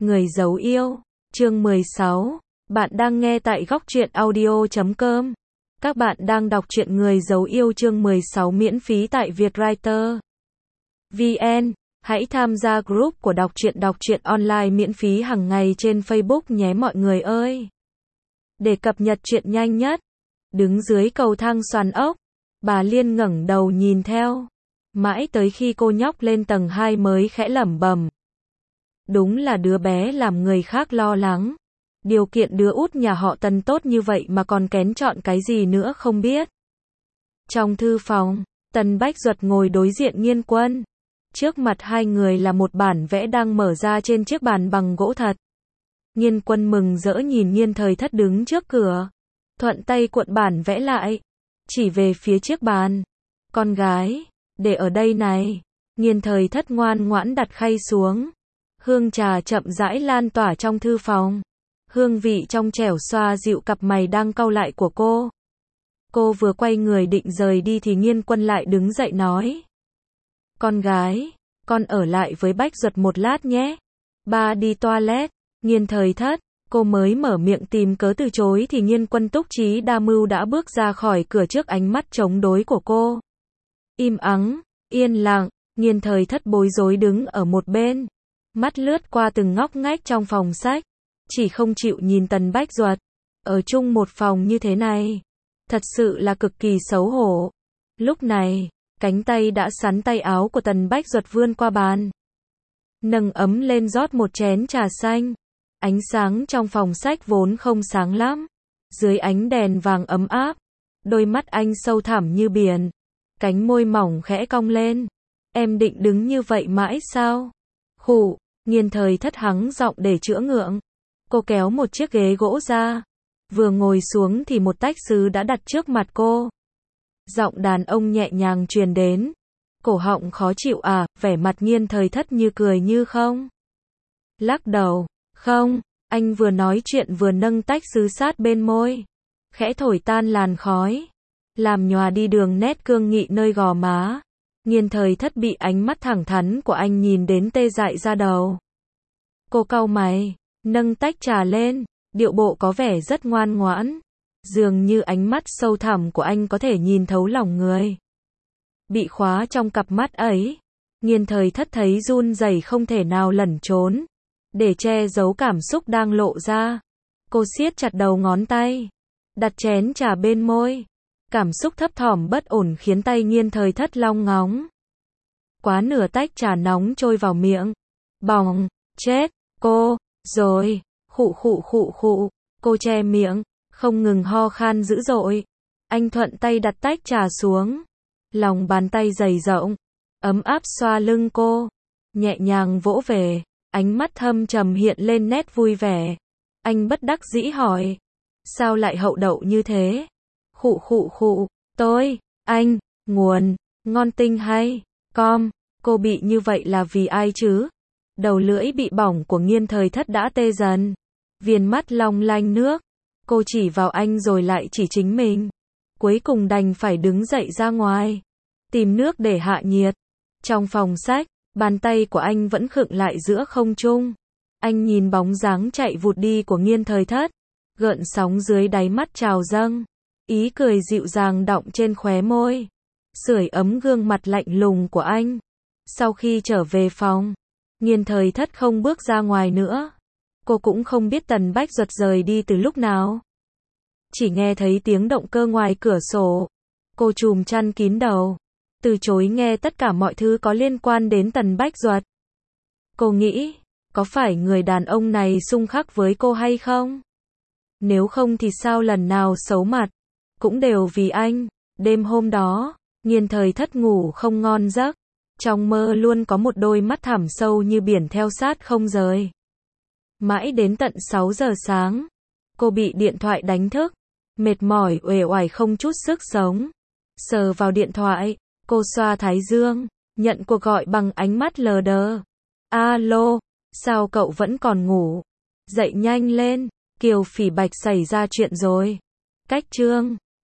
Người giấu yêu, chương 16. Bạn đang nghe tại góc truyện audio.com. Các bạn đang đọc truyện Người giấu yêu chương 16 miễn phí tại Vietwriter VN. Hãy tham gia group của đọc truyện online miễn phí hàng ngày trên Facebook nhé mọi người ơi. Để cập nhật truyện nhanh nhất. Đứng dưới cầu thang xoàn ốc, bà Liên ngẩng đầu nhìn theo. Mãi tới khi cô nhóc lên tầng 2 mới khẽ lẩm bẩm. Đúng là đứa bé làm người khác lo lắng. Điều kiện đứa út nhà họ Tần tốt như vậy mà còn kén chọn cái gì nữa không biết. Trong thư phòng, Tần Bách Duật ngồi đối diện Nghiên Quân. Trước mặt hai người là một bản vẽ đang mở ra trên chiếc bàn bằng gỗ thật. Nghiên Quân mừng rỡ nhìn Nghiên Thời Thất đứng trước cửa. Thuận tay cuộn bản vẽ lại. Chỉ về phía chiếc bàn. Con gái, để ở đây này. Nghiên Thời Thất ngoan ngoãn đặt khay xuống. Hương trà chậm rãi lan tỏa trong thư phòng. Hương vị trong trẻo xoa dịu cặp mày đang cau lại của cô. Cô vừa quay người định rời đi thì Nghiên Quân lại đứng dậy nói. Con gái, con ở lại với Bách Duật một lát nhé. Ba đi toilet. Nghiên Thời Thất, cô mới mở miệng tìm cớ từ chối thì Nghiên Quân túc trí đa mưu đã bước ra khỏi cửa trước ánh mắt chống đối của cô. Im ắng, yên lặng, Nghiên Thời Thất bối rối đứng ở một bên. Mắt lướt qua từng ngóc ngách trong phòng sách. Chỉ không chịu nhìn Tần Bách Duật. Ở chung một phòng như thế này. Thật sự là cực kỳ xấu hổ. Lúc này, cánh tay đã sắn tay áo của Tần Bách Duật vươn qua bàn. Nâng ấm lên rót một chén trà xanh. Ánh sáng trong phòng sách vốn không sáng lắm. Dưới ánh đèn vàng ấm áp. Đôi mắt anh sâu thẳm như biển. Cánh môi mỏng khẽ cong lên. Em định đứng như vậy mãi sao? Khụ. Nghiên Thời Thất hắng giọng để chữa ngượng. Cô kéo một chiếc ghế gỗ ra. Vừa ngồi xuống thì một tách sứ đã đặt trước mặt cô. Giọng đàn ông nhẹ nhàng truyền đến. Cổ họng khó chịu à, vẻ mặt Nghiên Thời Thất như cười như không. Lắc đầu. Không, anh vừa nói chuyện vừa nâng tách sứ sát bên môi. Khẽ thổi tan làn khói. Làm nhòa đi đường nét cương nghị nơi gò má. Nghiên Thời Thất bị ánh mắt thẳng thắn của anh nhìn đến tê dại ra đầu. Cô cau mày, nâng tách trà lên, điệu bộ có vẻ rất ngoan ngoãn. Dường như ánh mắt sâu thẳm của anh có thể nhìn thấu lòng người. Bị khóa trong cặp mắt ấy, Nghiên Thời Thất thấy run rẩy không thể nào lẩn trốn. Để che giấu cảm xúc đang lộ ra, cô siết chặt đầu ngón tay, đặt chén trà bên môi. Cảm xúc thấp thỏm bất ổn khiến tay Nghiên Thời Thất long ngóng. Quá nửa tách trà nóng trôi vào miệng. Bỏng, chết, cô, rồi, khụ, cô che miệng, không ngừng ho khan dữ dội. Anh thuận tay đặt tách trà xuống. Lòng bàn tay dày rộng, ấm áp xoa lưng cô, nhẹ nhàng vỗ về, ánh mắt thâm trầm hiện lên nét vui vẻ. Anh bất đắc dĩ hỏi, sao lại hậu đậu như thế? Khụ, anh, nguồn, ngon tinh hay, cô bị như vậy là vì ai chứ? Đầu lưỡi bị bỏng của Nghiên Thời Thất đã tê dần. Viền mắt long lanh nước. Cô chỉ vào anh rồi lại chỉ chính mình. Cuối cùng đành phải đứng dậy ra ngoài. Tìm nước để hạ nhiệt. Trong phòng sách, bàn tay của anh vẫn khựng lại giữa không trung. Anh nhìn bóng dáng chạy vụt đi của Nghiên Thời Thất. Gợn sóng dưới đáy mắt trào dâng. Ý cười dịu dàng đọng trên khóe môi. Sưởi ấm gương mặt lạnh lùng của anh. Sau khi trở về phòng, Nghiên Thời Thất không bước ra ngoài nữa. Cô cũng không biết Tần Bách Duật rời đi từ lúc nào. Chỉ nghe thấy tiếng động cơ ngoài cửa sổ. Cô trùm chăn kín đầu. Từ chối nghe tất cả mọi thứ có liên quan đến Tần Bách Duật. Cô nghĩ, có phải người đàn ông này xung khắc với cô hay không? Nếu không thì sao lần nào xấu mặt cũng đều vì anh. Đêm hôm đó, Nghiên Thời Thất ngủ không ngon giấc. Trong mơ luôn có một đôi mắt thẳm sâu như biển theo sát không rời. Mãi đến tận 6 giờ sáng, cô bị điện thoại đánh thức. Mệt mỏi uể oải không chút sức sống. Sờ vào điện thoại, cô xoa thái dương, nhận cuộc gọi bằng ánh mắt lờ đờ. Alo, sao cậu vẫn còn ngủ? Dậy nhanh lên, Kiều Phỉ Bạch xảy ra chuyện rồi. Cách chương